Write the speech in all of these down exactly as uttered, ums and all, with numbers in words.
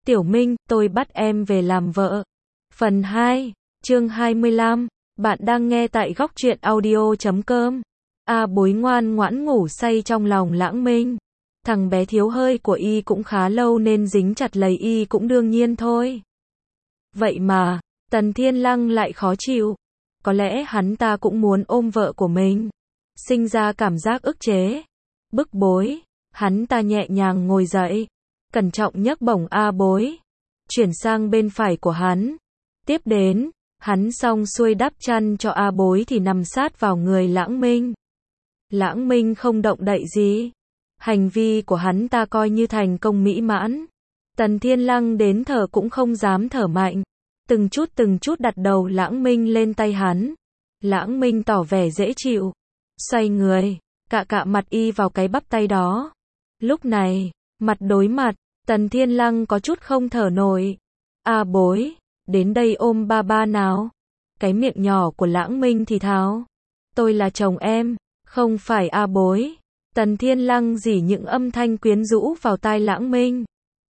Tiểu Minh, tôi bắt em về làm vợ. Phần hai, chương hai mươi lăm. Bạn đang nghe tại góc truyện audio chấm com. A Bối ngoan ngoãn ngủ say trong lòng Lãng Minh. Thằng bé thiếu hơi của y cũng khá lâu nên dính chặt lấy y cũng đương nhiên thôi. Vậy mà, Tần Thiên Lăng lại khó chịu. Có lẽ hắn ta cũng muốn ôm vợ của mình. Sinh ra cảm giác ức chế, bức bối. Hắn ta nhẹ nhàng ngồi dậy, cẩn trọng nhấc bổng A Bối, chuyển sang bên phải của hắn. Tiếp đến, hắn xong xuôi đắp chăn cho A Bối thì nằm sát vào người Lãng Minh. Lãng Minh không động đậy gì. Hành vi của hắn ta coi như thành công mỹ mãn. Tần Thiên Lăng đến thở cũng không dám thở mạnh. Từng chút từng chút đặt đầu Lãng Minh lên tay hắn. Lãng Minh tỏ vẻ dễ chịu. Xoay người, cạ cạ mặt y vào cái bắp tay đó. Lúc này, mặt đối mặt, Tần Thiên Lăng có chút không thở nổi. A Bối, đến đây ôm ba ba nào. Cái miệng nhỏ của Lãng Minh thì thào. Tôi là chồng em, không phải A Bối. Tần Thiên Lăng rỉ những âm thanh quyến rũ vào tai Lãng Minh.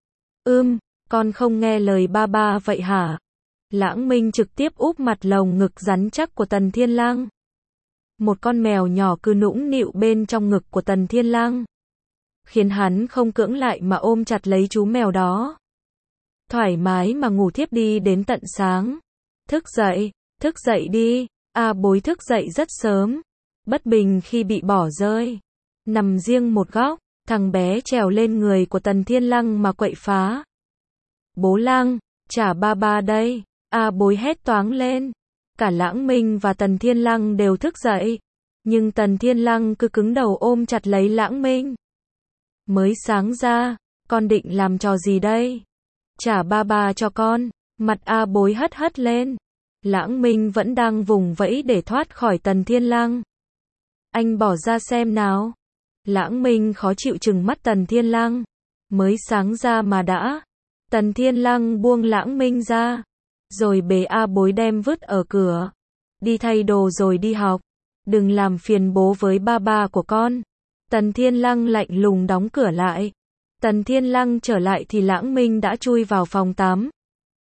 Ưm, con không nghe lời ba ba vậy hả? Lãng Minh trực tiếp úp mặt lồng ngực rắn chắc của Tần Thiên Lăng. Một con mèo nhỏ cứ nũng nịu bên trong ngực của Tần Thiên Lăng, khiến hắn không cưỡng lại mà ôm chặt lấy chú mèo đó. Thoải mái mà ngủ thiếp đi đến tận sáng. Thức dậy, thức dậy đi. A Bối thức dậy rất sớm, bất bình khi bị bỏ rơi. Nằm riêng một góc, thằng bé trèo lên người của Tần Thiên Lăng mà quậy phá. Bố Lăng, trả ba ba đây. A Bối hét toáng lên. Cả Lãng Minh và Tần Thiên Lăng đều thức dậy. Nhưng Tần Thiên Lăng cứ cứng đầu ôm chặt lấy Lãng Minh. Mới sáng ra, con định làm trò gì đây? Trả ba ba cho con. Mặt A Bối hất hất lên. Lãng Minh vẫn đang vùng vẫy để thoát khỏi Tần Thiên Lăng. Anh bỏ ra xem nào. Lãng Minh khó chịu trừng mắt Tần Thiên Lăng. Mới sáng ra mà đã. Tần Thiên Lăng buông Lãng Minh ra, rồi bế A Bối đem vứt ở cửa. Đi thay đồ rồi đi học. Đừng làm phiền bố với ba ba của con. Tần Thiên Lăng lạnh lùng đóng cửa lại. Tần Thiên Lăng trở lại thì Lãng Minh đã chui vào phòng tắm.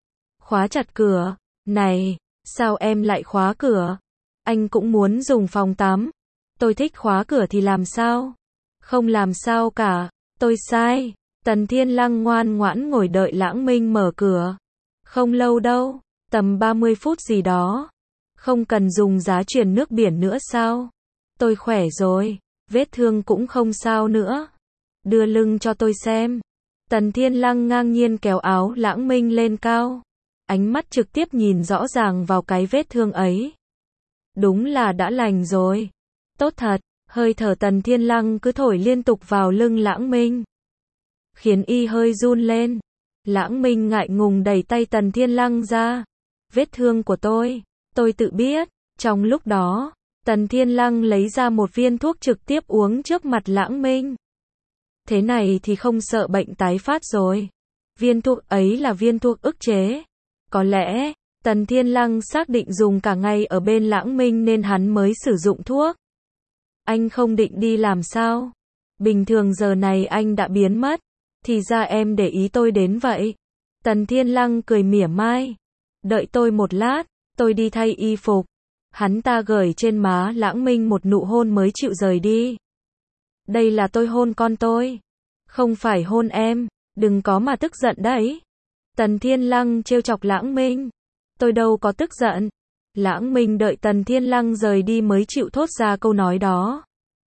Khóa chặt cửa. Này, sao em lại khóa cửa? Anh cũng muốn dùng phòng tắm. Tôi thích khóa cửa thì làm sao? Không làm sao cả. Tôi sai. Tần Thiên Lăng ngoan ngoãn ngồi đợi Lãng Minh mở cửa. Không lâu đâu, tầm ba mươi phút gì đó. Không cần dùng giá truyền nước biển nữa sao? Tôi khỏe rồi, vết thương cũng không sao nữa. Đưa lưng cho tôi xem. Tần Thiên Lăng ngang nhiên kéo áo Lãng Minh lên cao. Ánh mắt trực tiếp nhìn rõ ràng vào cái vết thương ấy. Đúng là đã lành rồi. Tốt thật, hơi thở Tần Thiên Lăng cứ thổi liên tục vào lưng Lãng Minh, khiến y hơi run lên. Lãng Minh ngại ngùng đẩy tay Tần Thiên Lăng ra. Vết thương của tôi, tôi tự biết. Trong lúc đó, Tần Thiên Lăng lấy ra một viên thuốc trực tiếp uống trước mặt Lãng Minh. Thế này thì không sợ bệnh tái phát rồi. Viên thuốc ấy là viên thuốc ức chế. Có lẽ, Tần Thiên Lăng xác định dùng cả ngày ở bên Lãng Minh nên hắn mới sử dụng thuốc. Anh không định đi làm sao? Bình thường giờ này anh đã biến mất. Thì ra em để ý tôi đến vậy. Tần Thiên Lăng cười mỉa mai. Đợi tôi một lát, tôi đi thay y phục. Hắn ta gửi trên má Lãng Minh một nụ hôn mới chịu rời đi. Đây là tôi hôn con tôi. Không phải hôn em, đừng có mà tức giận đấy. Tần Thiên Lăng trêu chọc Lãng Minh. Tôi đâu có tức giận. Lãng Minh đợi Tần Thiên Lăng rời đi mới chịu thốt ra câu nói đó.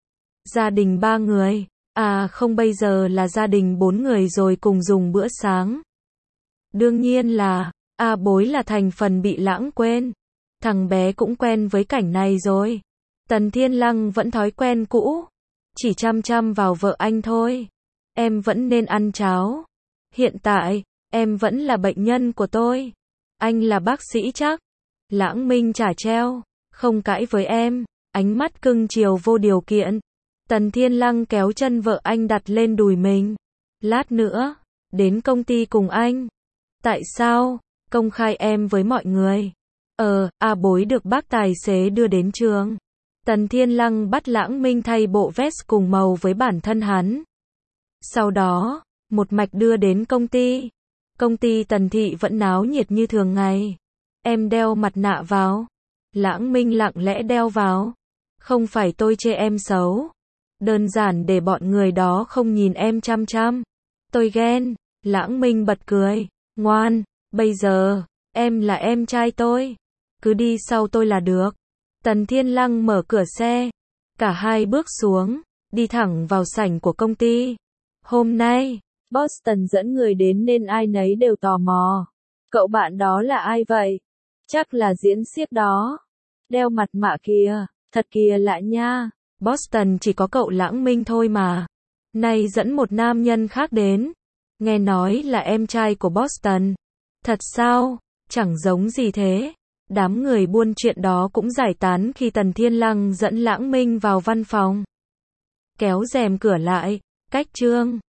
Gia đình ba người. À không, bây giờ là gia đình bốn người rồi cùng dùng bữa sáng. Đương nhiên là, A Bối là thành phần bị lãng quên. Thằng bé cũng quen với cảnh này rồi. Tần Thiên Lăng vẫn thói quen cũ. Chỉ chăm chăm vào vợ anh thôi. Em vẫn nên ăn cháo. Hiện tại, em vẫn là bệnh nhân của tôi. Anh là bác sĩ chắc. Lãng Minh chả treo. Không cãi với em. Ánh mắt cưng chiều vô điều kiện. Tần Thiên Lăng kéo chân vợ anh đặt lên đùi mình. Lát nữa, đến công ty cùng anh. Tại sao? Công khai em với mọi người. Ờ, A Bối được bác tài xế đưa đến trường. Tần Thiên Lăng bắt Lãng Minh thay bộ vest cùng màu với bản thân hắn. Sau đó, một mạch đưa đến công ty. Công ty Tần Thị vẫn náo nhiệt như thường ngày. Em đeo mặt nạ vào. Lãng Minh lặng lẽ đeo vào. Không phải tôi chê em xấu. Đơn giản để bọn người đó không nhìn em chăm chăm. Tôi ghen. Lãng Minh bật cười. Ngoan, bây giờ, em là em trai tôi. Cứ đi sau tôi là được. Tần Thiên Lăng mở cửa xe. Cả hai bước xuống, đi thẳng vào sảnh của công ty. Hôm nay, Boston dẫn người đến nên ai nấy đều tò mò. Cậu bạn đó là ai vậy? Chắc là diễn xiếc đó. Đeo mặt nạ kìa, thật kìa lạ nha. Boston chỉ có cậu Lãng Minh thôi mà. Nay dẫn một nam nhân khác đến. Nghe nói là em trai của Boston. Thật sao? Chẳng giống gì thế. Đám người buôn chuyện đó cũng giải tán khi Tần Thiên Lăng dẫn Lãng Minh vào văn phòng. Kéo rèm cửa lại, cách chương.